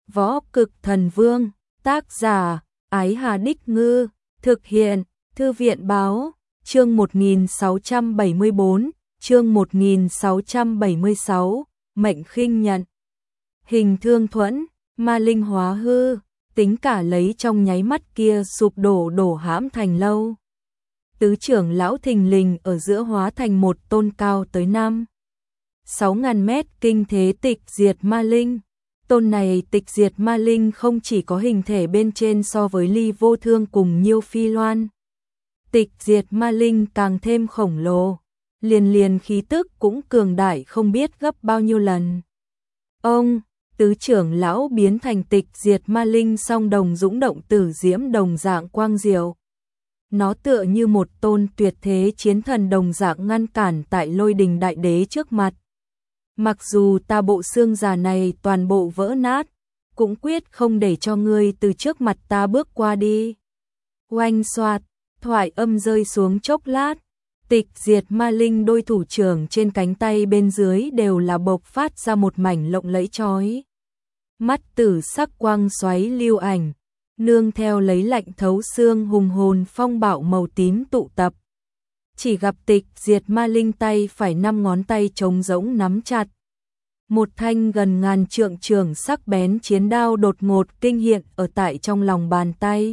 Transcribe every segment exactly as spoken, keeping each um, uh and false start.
Võ Cực Thần Vương, tác giả, Ái Hà Đích Ngư, thực hiện, Thư viện Báo, chương một nghìn sáu trăm bảy mươi bốn, chương một nghìn sáu trăm bảy mươi sáu, mệnh khinh nhận. Hình thương thuẫn, ma linh hóa hư, tính cả lấy trong nháy mắt kia sụp đổ đổ hãm thành lâu. Tứ trưởng lão thình lình ở giữa hóa thành một tôn cao tới năm sáu ngàn mét kinh thế tịch diệt ma linh. Tôn này tịch diệt ma linh không chỉ có hình thể bên trên so với Ly Vô Thương cùng Nhiêu Phi Loan. Tịch diệt ma linh càng thêm khổng lồ, liền liền khí tức cũng cường đại không biết gấp bao nhiêu lần. Ông, tứ trưởng lão biến thành tịch diệt ma linh song đồng dũng động tử diễm đồng dạng quang diệu. Nó tựa như một tôn tuyệt thế chiến thần đồng dạng ngăn cản tại Lôi Đình Đại Đế trước mặt. Mặc dù ta bộ xương già này toàn bộ vỡ nát, cũng quyết không để cho ngươi từ trước mặt ta bước qua đi. Oanh xoạt, thoại âm rơi xuống chốc lát, tịch diệt ma linh đôi thủ trưởng trên cánh tay bên dưới đều là bộc phát ra một mảnh lộng lẫy chói. Mắt tử sắc quang xoáy lưu ảnh, nương theo lấy lạnh thấu xương hùng hồn phong bạo màu tím tụ tập. Chỉ gặp tịch diệt ma linh tay phải năm ngón tay trống rỗng nắm chặt. Một thanh gần ngàn trượng trường sắc bén chiến đao đột ngột kinh hiện ở tại trong lòng bàn tay.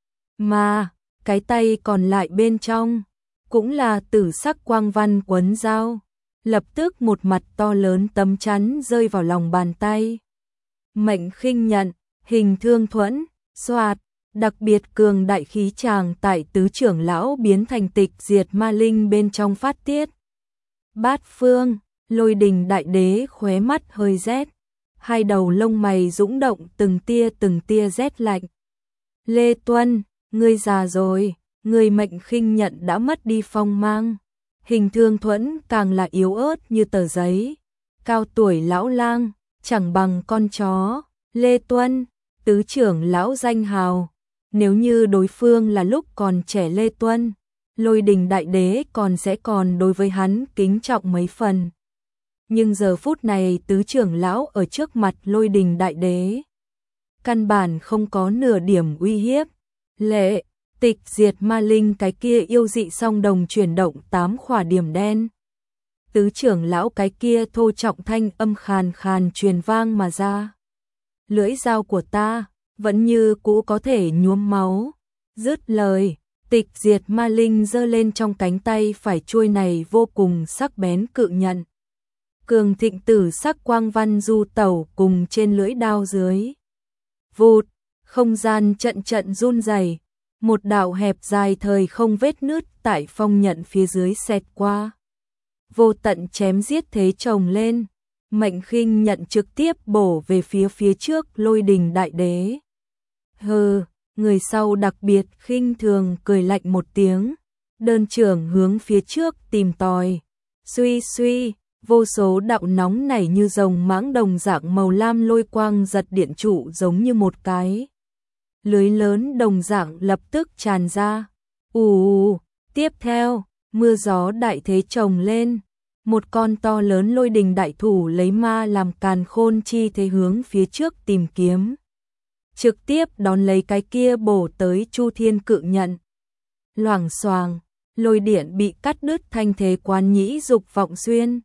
Mà, cái tay còn lại bên trong, cũng là tử sắc quang văn quấn dao. Lập tức một mặt to lớn tấm chắn rơi vào lòng bàn tay. Mệnh khinh nhận, hình thương thuẫn, xoạt, đặc biệt cường đại khí tràng tại tứ trưởng lão biến thành tịch diệt ma linh bên trong phát tiết. Bát phương, Lôi Đình Đại Đế khóe mắt hơi rét, hai đầu lông mày dũng động từng tia từng tia rét lạnh. Lê Tuân, ngươi già rồi, ngươi mệnh khinh nhận đã mất đi phong mang. Hình thương thuẫn càng là yếu ớt như tờ giấy. Cao tuổi lão lang, chẳng bằng con chó. Lê Tuân, tứ trưởng lão danh hào. Nếu như đối phương là lúc còn trẻ Lê Tuân, Lôi Đình Đại Đế còn sẽ còn đối với hắn kính trọng mấy phần. Nhưng giờ phút này tứ trưởng lão ở trước mặt Lôi Đình Đại Đế, căn bản không có nửa điểm uy hiếp. Lệ, tịch diệt ma linh cái kia yêu dị song đồng chuyển động tám khỏa điểm đen. Tứ trưởng lão cái kia thô trọng thanh âm khàn khàn truyền vang mà ra. Lưỡi dao của ta vẫn như cũ có thể nhuốm máu. Dứt lời, tịch diệt ma linh giơ lên trong cánh tay phải chuôi này vô cùng sắc bén cự nhận. Cường thịnh tử sắc quang văn du tẩu cùng trên lưỡi đao dưới. Vụt, không gian trận trận run rẩy, một đạo hẹp dài thời không vết nứt tại phong nhận phía dưới xẹt qua. Vô tận chém giết thế chồng lên, mệnh khinh nhận trực tiếp bổ về phía phía trước Lôi Đình Đại Đế. Hừ, người sau đặc biệt khinh thường cười lạnh một tiếng, đơn trưởng hướng phía trước tìm tòi. Suy suy, vô số đạo nóng nảy như rồng mãng đồng dạng màu lam lôi quang giật điện trụ giống như một cái lưới lớn đồng dạng lập tức tràn ra. Ù, tiếp theo, mưa gió đại thế chồng lên, một con to lớn Lôi Đình đại thủ lấy ma làm càn khôn chi thế hướng phía trước tìm kiếm. Trực tiếp đón lấy cái kia bổ tới Chu Thiên cự nhận. Loảng xoàng, lôi điện bị cắt đứt thanh thế quán nhĩ dục vọng xuyên.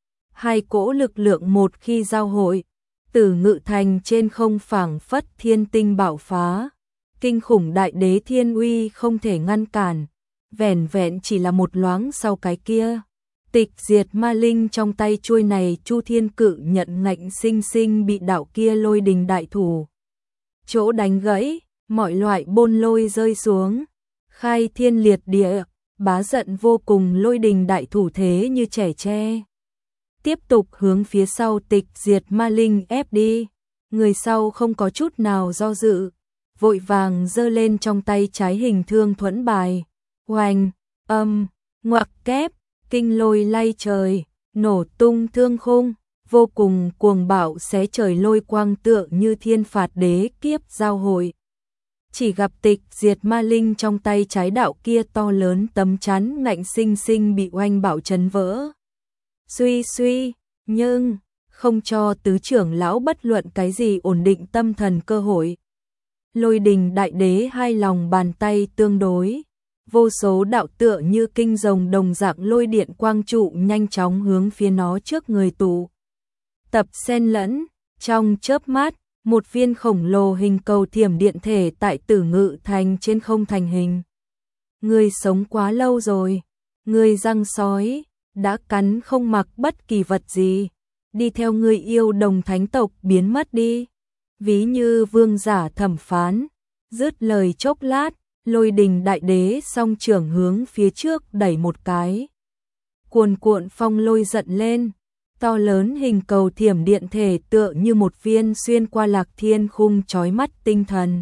Hai cỗ lực lượng một khi giao hội, Tử Ngự Thành trên không phảng phất thiên tinh bạo phá. Kinh khủng đại đế thiên uy không thể ngăn cản, vẻn vẹn chỉ là một loáng sau cái kia. Tịch diệt ma linh trong tay chuôi này Chu Thiên cự nhận ngạnh sinh sinh bị đạo kia Lôi Đình đại thủ chỗ đánh gãy, mọi loại bôn lôi rơi xuống, khai thiên liệt địa, bá giận vô cùng Lôi Đình đại thủ thế như trẻ tre. Tiếp tục hướng phía sau tịch diệt ma linh ép đi, người sau không có chút nào do dự, vội vàng giơ lên trong tay trái hình thương thuẫn bài. Oanh, âm, ngoặc kép, kinh lôi lay trời, nổ tung thương khung, vô cùng cuồng bạo xé trời lôi quang tựa như thiên phạt đế kiếp giao hội. Chỉ gặp tịch diệt ma linh trong tay trái đạo kia to lớn tấm chắn ngạnh sinh sinh bị oanh bạo chấn vỡ. Suy suy, nhưng, không cho tứ trưởng lão bất luận cái gì ổn định tâm thần cơ hội. Lôi Đình Đại Đế hai lòng bàn tay tương đối, vô số đạo tựa như kinh rồng đồng dạng lôi điện quang trụ nhanh chóng hướng phía nó trước người tụ. Tập xen lẫn, trong chớp mắt, một viên khổng lồ hình cầu thiểm điện thể tại Tử Ngự Thành trên không thành hình. Ngươi sống quá lâu rồi, ngươi răng sói, đã cắn không mặc bất kỳ vật gì, đi theo ngươi yêu đồng thánh tộc biến mất đi. Ví như vương giả thẩm phán, dứt lời chốc lát, Lôi Đình Đại Đế song trưởng hướng phía trước đẩy một cái. Cuồn cuộn phong lôi giận lên, to lớn hình cầu thiểm điện thể tựa như một viên xuyên qua lạc thiên khung chói mắt tinh thần.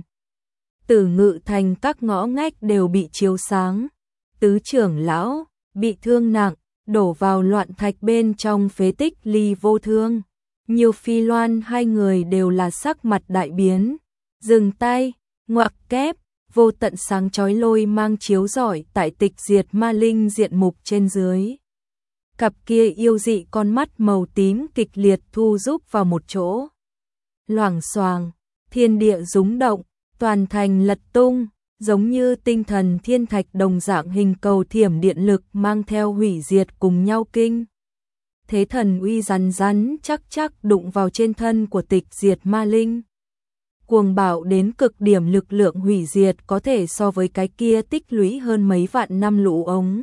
Tử Ngự Thành các ngõ ngách đều bị chiếu sáng, tứ trưởng lão bị thương nặng, đổ vào loạn thạch bên trong phế tích Ly Vô Thương. Nhiều Phi Loan hai người đều là sắc mặt đại biến, dừng tay, ngoặc kép, vô tận sáng chói lôi mang chiếu rọi tại Tịch Diệt Ma Linh diện mục trên dưới. Cặp kia yêu dị con mắt màu tím kịch liệt thu rúc vào một chỗ. Loảng xoàng, thiên địa rúng động, toàn thành lật tung, giống như tinh thần thiên thạch đồng dạng hình cầu thiểm điện lực mang theo hủy diệt cùng nhau kinh. Thế thần uy rắn rắn chắc chắc đụng vào trên thân của Tịch Diệt Ma Linh. Cuồng bạo đến cực điểm lực lượng hủy diệt có thể so với cái kia tích lũy hơn mấy vạn năm lũ ống.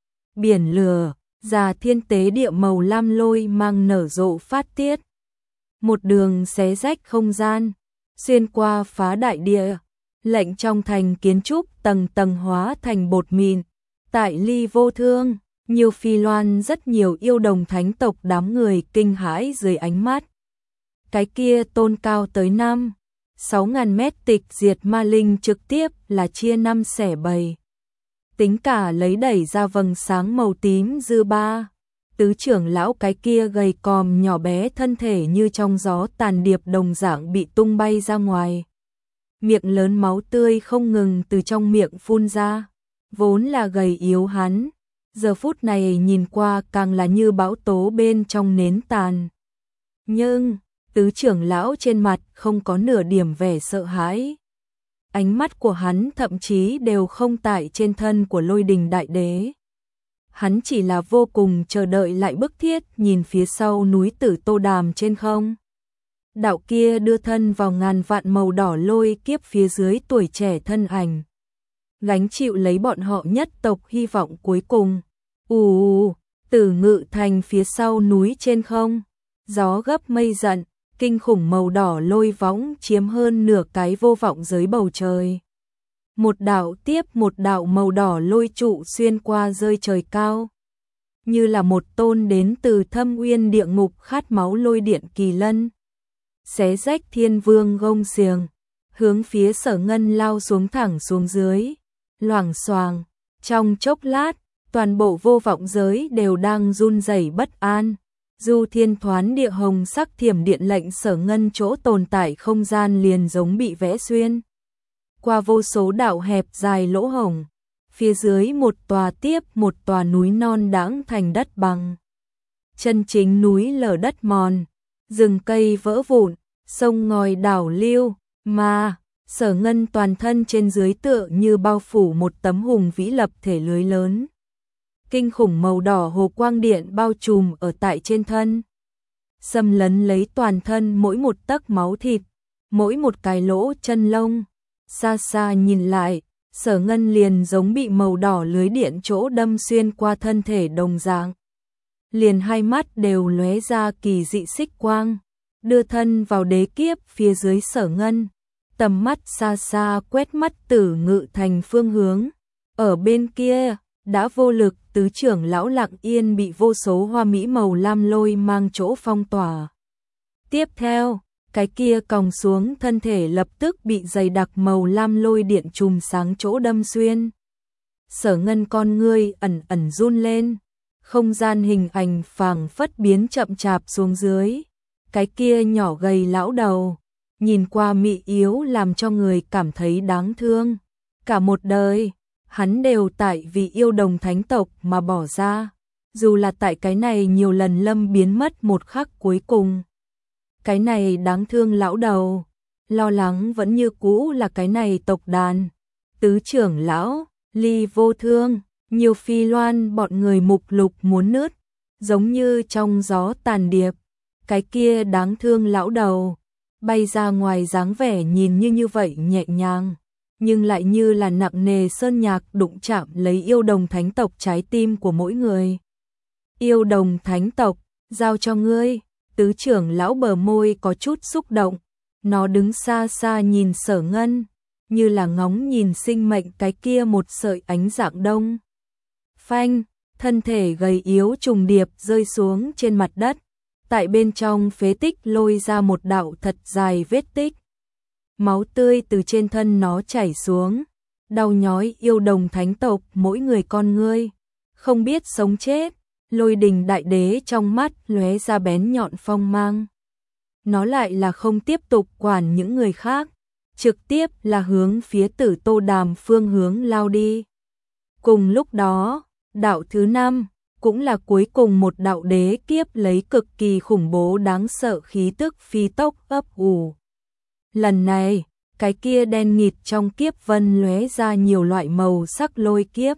Biển lửa, già thiên tế địa màu lam lôi mang nở rộ phát tiết. Một đường xé rách không gian, xuyên qua phá đại địa, lệnh trong thành kiến trúc tầng tầng hóa thành bột mịn. Tại Ly Vô Thương, nhiều Phi Loan rất nhiều yêu đồng thánh tộc đám người kinh hãi dưới ánh mắt. Cái kia tôn cao tới năm, sáu ngàn mét Tịch Diệt Ma Linh trực tiếp là chia năm xẻ bảy. Tính cả lấy đẩy ra vầng sáng màu tím dư ba. Tứ trưởng lão cái kia gầy còm nhỏ bé thân thể như trong gió tàn điệp đồng dạng bị tung bay ra ngoài. Miệng lớn máu tươi không ngừng từ trong miệng phun ra. Vốn là gầy yếu hắn, giờ phút này nhìn qua càng là như bão tố bên trong nến tàn. Nhưng, tứ trưởng lão trên mặt không có nửa điểm vẻ sợ hãi. Ánh mắt của hắn thậm chí đều không tại trên thân của Lôi Đình Đại Đế. Hắn chỉ là vô cùng chờ đợi lại bức thiết nhìn phía sau núi Tử Tô Đàm trên không. Đạo kia đưa thân vào ngàn vạn màu đỏ lôi kiếp phía dưới tuổi trẻ thân ảnh. Gánh chịu lấy bọn họ nhất tộc hy vọng cuối cùng. Ù, Tử Ngự Thành phía sau núi trên không. Gió gấp mây giận, kinh khủng màu đỏ lôi võng chiếm hơn nửa cái vô vọng giới bầu trời. Một đạo tiếp một đạo màu đỏ lôi trụ xuyên qua rơi trời cao. Như là một tôn đến từ thâm uyên địa ngục khát máu lôi điện kỳ lân. Xé rách thiên vương gông xiềng, hướng phía Sở Ngân lao xuống thẳng xuống dưới. Loảng xoàng, trong chốc lát, toàn bộ vô vọng giới đều đang run rẩy bất an. Du thiên thoán địa hồng sắc thiểm điện lệnh Sở Ngân chỗ tồn tại không gian liền giống bị vẽ xuyên. Qua vô số đạo hẹp dài lỗ hổng, phía dưới một tòa tiếp một tòa núi non đãng thành đất bằng. Chân chính núi lở đất mòn, rừng cây vỡ vụn, sông ngòi đảo lưu, mà Sở Ngân toàn thân trên dưới tựa như bao phủ một tấm hùng vĩ lập thể lưới lớn. Kinh khủng màu đỏ hồ quang điện bao trùm ở tại trên thân. Xâm lấn lấy toàn thân mỗi một tấc máu thịt, mỗi một cái lỗ chân lông. Xa xa nhìn lại, Sở Ngân liền giống bị màu đỏ lưới điện chỗ đâm xuyên qua thân thể đồng dạng. Liền hai mắt đều lóe ra kỳ dị xích quang, đưa thân vào đế kiếp phía dưới Sở Ngân. Tầm mắt xa xa quét mắt Tử Ngự Thành phương hướng. Ở bên kia, đã vô lực tứ trưởng lão Lặng Yên bị vô số hoa mỹ màu lam lôi mang chỗ phong tỏa. Tiếp theo, cái kia còng xuống thân thể lập tức bị dày đặc màu lam lôi điện chùm sáng chỗ đâm xuyên. Sở Ngân con ngươi ẩn ẩn run lên, không gian hình ảnh phảng phất biến chậm chạp xuống dưới. Cái kia nhỏ gầy lão đầu, nhìn qua mị yếu làm cho người cảm thấy đáng thương. Cả một đời, hắn đều tại vì yêu đồng thánh tộc mà bỏ ra, dù là tại cái này nhiều lần lâm biến mất một khắc cuối cùng. cái này đáng thương lão đầu, lo lắng vẫn như cũ là cái này tộc đàn. Tứ trưởng lão, Ly Vô Thương, nhiều phi loan bọn người mục lục muốn nứt, giống như trong gió tàn điệp. Cái kia đáng thương lão đầu, bay ra ngoài dáng vẻ nhìn như như vậy nhẹ nhàng, nhưng lại như là nặng nề sơn nhạc đụng chạm lấy yêu đồng thánh tộc trái tim của mỗi người. Yêu đồng thánh tộc, giao cho ngươi. Tứ trưởng lão bờ môi có chút xúc động, nó đứng xa xa nhìn Sở Ngân, như là ngóng nhìn sinh mệnh cái kia một sợi ánh dạng đông. Phanh, thân thể gầy yếu trùng điệp rơi xuống trên mặt đất, tại bên trong phế tích lôi ra một đạo thật dài vết tích. Máu tươi từ trên thân nó chảy xuống, đau nhói yêu đồng thánh tộc mỗi người con ngươi, không biết sống chết. Lôi Đình đại đế trong mắt lóe ra bén nhọn phong mang. Nó lại là không tiếp tục quản những người khác, trực tiếp là hướng phía Tử Tô Đàm phương hướng lao đi. Cùng lúc đó, đạo thứ năm, cũng là cuối cùng một đạo đế kiếp lấy cực kỳ khủng bố đáng sợ khí tức phi tốc ấp ủ. Lần này, cái kia đen nghịt trong kiếp vân lóe ra nhiều loại màu sắc lôi kiếp.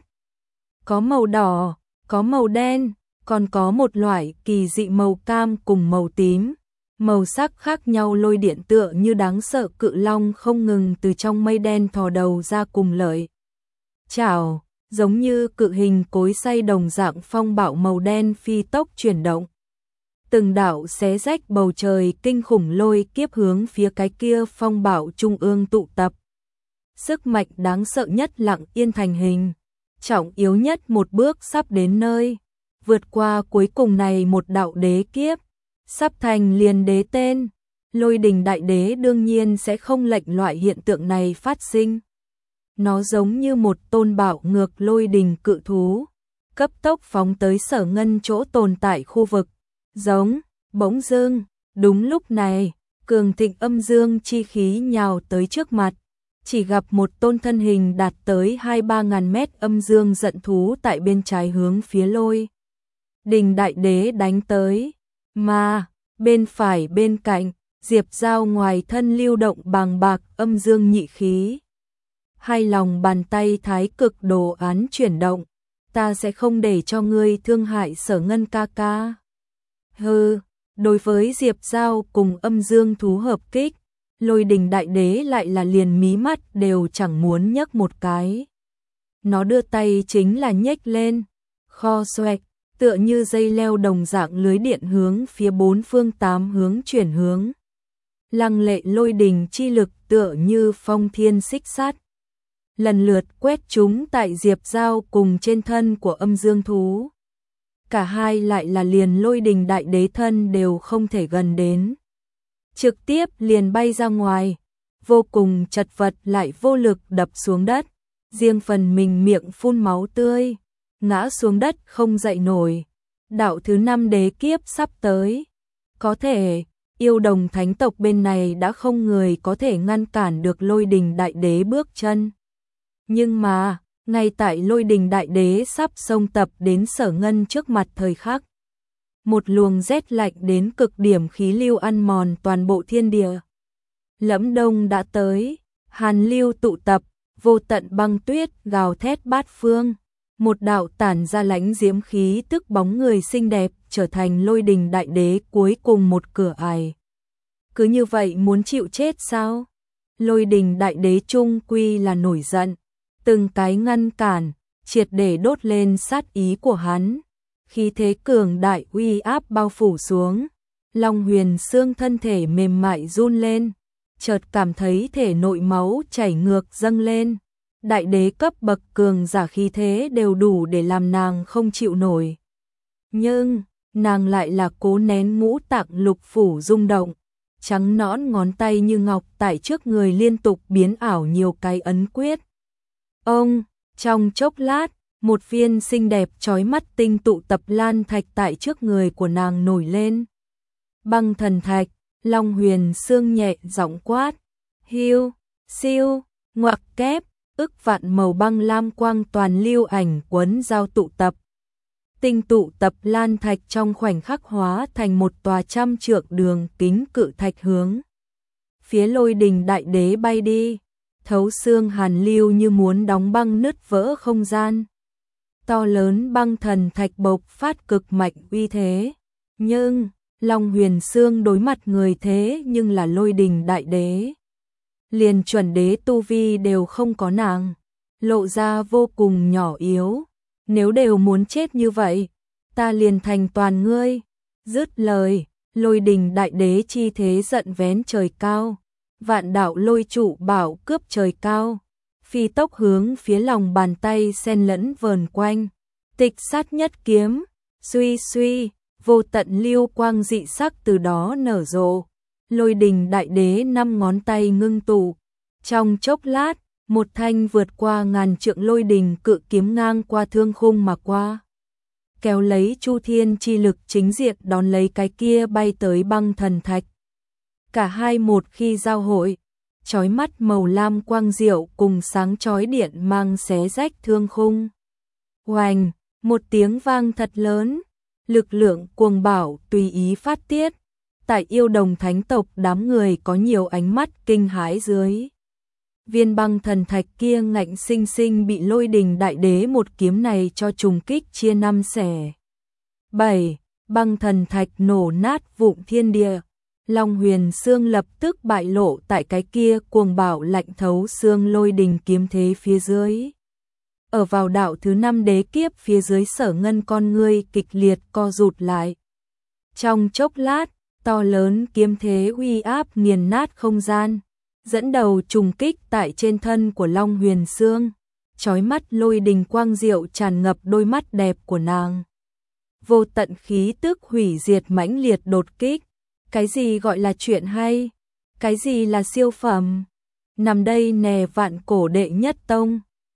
Có màu đỏ, có màu đen, còn có một loại kỳ dị màu cam cùng màu tím. Màu sắc khác nhau lôi điện tựa như đáng sợ cự long không ngừng từ trong mây đen thò đầu ra cùng lợi. Chảo, giống như cự hình cối xay đồng dạng phong bạo màu đen phi tốc chuyển động. Từng đạo xé rách bầu trời kinh khủng lôi kiếp hướng phía cái kia phong bạo trung ương tụ tập. Sức mạnh đáng sợ nhất lặng yên thành hình, trọng yếu nhất một bước sắp đến nơi, vượt qua cuối cùng này một đạo đế kiếp, sắp thành liền đế tên. Lôi Đình đại đế đương nhiên sẽ không lệnh loại hiện tượng này phát sinh. Nó giống như một tôn bạo ngược lôi đình cự thú, cấp tốc phóng tới Sở Ngân chỗ tồn tại khu vực. Giống, bỗng dưng, đúng lúc này, cường thịnh âm dương chi khí nhào tới trước mặt, chỉ gặp một tôn thân hình đạt tới hai ba ngàn mét âm dương giận thú tại bên trái hướng phía Lôi Đình đại đế đánh tới, mà bên phải bên cạnh, Diệp Giao ngoài thân lưu động bàng bạc âm dương nhị khí. Hai lòng bàn tay thái cực đồ án chuyển động, ta sẽ không để cho ngươi thương hại Sở Ngân ca ca. Hừ, đối với Diệp Giao cùng âm dương thú hợp kích, Lôi Đình đại đế lại là liền mí mắt đều chẳng muốn nhấc một cái. Nó đưa tay chính là nhếch lên, kho xoẹt, tựa như dây leo đồng dạng lưới điện hướng phía bốn phương tám hướng chuyển hướng. Lăng lệ lôi đình chi lực tựa như phong thiên xích sát, lần lượt quét chúng tại Diệp Giao cùng trên thân của âm dương thú. Cả hai lại là liền Lôi Đình đại đế thân đều không thể gần đến, trực tiếp liền bay ra ngoài, vô cùng chật vật lại vô lực đập xuống đất, riêng phần mình miệng phun máu tươi, ngã xuống đất không dậy nổi. Đạo thứ năm đế kiếp sắp tới, có thể yêu đồng thánh tộc bên này đã không người có thể ngăn cản được Lôi Đình đại đế bước chân. Nhưng mà, ngay tại Lôi Đình đại đế sắp xông tập đến Sở Ngân trước mặt thời khắc, một luồng rét lạnh đến cực điểm khí lưu ăn mòn toàn bộ thiên địa. Lẫm đông đã tới, hàn lưu tụ tập, vô tận băng tuyết gào thét bát phương. Một đạo tản ra lãnh diễm khí tức bóng người xinh đẹp trở thành Lôi Đình đại đế cuối cùng một cửa ải. Cứ như vậy muốn chịu chết sao? Lôi Đình đại đế trung quy là nổi giận, từng cái ngăn cản, triệt để đốt lên sát ý của hắn. Khí thế cường đại uy áp bao phủ xuống, Long Huyền xương thân thể mềm mại run lên, chợt cảm thấy thể nội máu chảy ngược dâng lên. Đại đế cấp bậc cường giả khí thế đều đủ để làm nàng không chịu nổi. Nhưng, nàng lại là cố nén ngũ tạng lục phủ rung động, trắng nõn ngón tay như ngọc tại trước người liên tục biến ảo nhiều cái ấn quyết. Ông, trong chốc lát, một viên xinh đẹp chói mắt tinh tụ tập lan thạch tại trước người của nàng nổi lên. Băng thần thạch, Long Huyền xương nhẹ giọng quát, hiu, siêu, ngoặc kép, ức vạn màu băng lam quang toàn lưu ảnh quấn giao tụ tập. tinh tụ tập lan thạch trong khoảnh khắc hóa thành một tòa trăm trượng đường kính cự thạch hướng phía Lôi Đình Đại Đế bay đi, thấu xương hàn lưu như muốn đóng băng nứt vỡ không gian. To lớn băng thần thạch bộc phát cực mạnh uy thế, nhưng Long Huyền Xương đối mặt người thế nhưng là Lôi Đình Đại Đế. Liền chuẩn đế tu vi đều không có nàng, lộ ra vô cùng nhỏ yếu. Nếu đều muốn chết như vậy, ta liền thành toàn ngươi. Dứt lời, Lôi Đình Đại Đế chi thế giận vén trời cao, vạn đạo lôi trụ bảo cướp trời cao, phi tốc hướng phía lòng bàn tay xen lẫn vờn quanh. Tịch sát nhất kiếm, suy suy, vô tận lưu quang dị sắc từ đó nở rộ. Lôi Đình Đại Đế năm ngón tay ngưng tụ, trong chốc lát, một thanh vượt qua ngàn trượng lôi đình cự kiếm ngang qua thương khung mà qua. Kéo lấy Chu Thiên chi lực chính diện đón lấy cái kia bay tới băng thần thạch. Cả hai một khi giao hội, chói mắt màu lam quang diệu cùng sáng chói điện mang xé rách thương khung. Oành, một tiếng vang thật lớn, lực lượng cuồng bạo tùy ý phát tiết. Tại Yêu Đồng thánh tộc đám người có nhiều ánh mắt kinh hãi dưới. Viên băng thần thạch kia ngạnh sinh sinh bị Lôi Đình Đại Đế một kiếm này cho trùng kích chia năm xẻ bảy, băng thần thạch nổ nát vụn thiên địa. Long Huyền Xương lập tức bại lộ tại cái kia cuồng bạo lạnh thấu xương lôi đình kiếm thế phía dưới. Ở vào đạo thứ năm đế kiếp phía dưới Sở Ngân con ngươi kịch liệt co rụt lại. Trong chốc lát, to lớn kiếm thế uy áp nghiền nát không gian, dẫn đầu trùng kích tại trên thân của Long Huyền Xương, chói mắt lôi đình quang diệu tràn ngập đôi mắt đẹp của nàng. Vô tận khí tức hủy diệt mãnh liệt đột kích. Cái gì gọi là chuyện hay? Cái gì là siêu phẩm? Nằm đây nè vạn cổ đệ nhất tông.